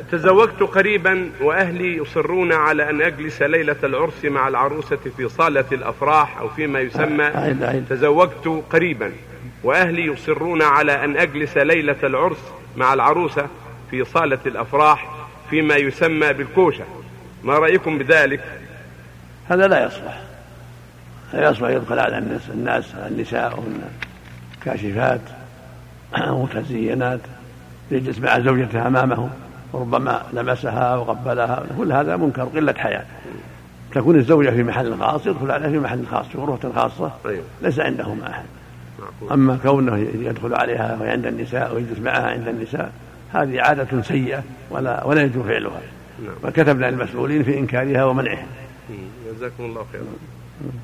تزوجت قريبا وأهلي يصرون على أن أجلس ليلة العرس مع العروسة في صالة الأفراح أو فيما يسمى. تزوجت قريبا وأهلي يصرون على أن أجلس ليلة العرس مع العروسة في صالة الأفراح فيما يسمى بالكوشة، ما رأيكم بذلك؟ هذا لا يصلح، لا يصلح يدخل على النساء كاشفات متزينات يجلس مع زوجتها أمامهم وربما لمسها وقبلها، كل هذا منكر قلة حياة. تكون الزوجة في محل خاص يدخل عليها في محل خاص في غرفة خاصة ليس عندهم أحد. أما كونه يدخل عليها وهي عند النساء ويجلس معها عند النساء هذه عادة سيئة ولا يجوز فعلها، وكتبنا للمسؤولين في إنكارها ومنعها. جزاكم الله خيرا.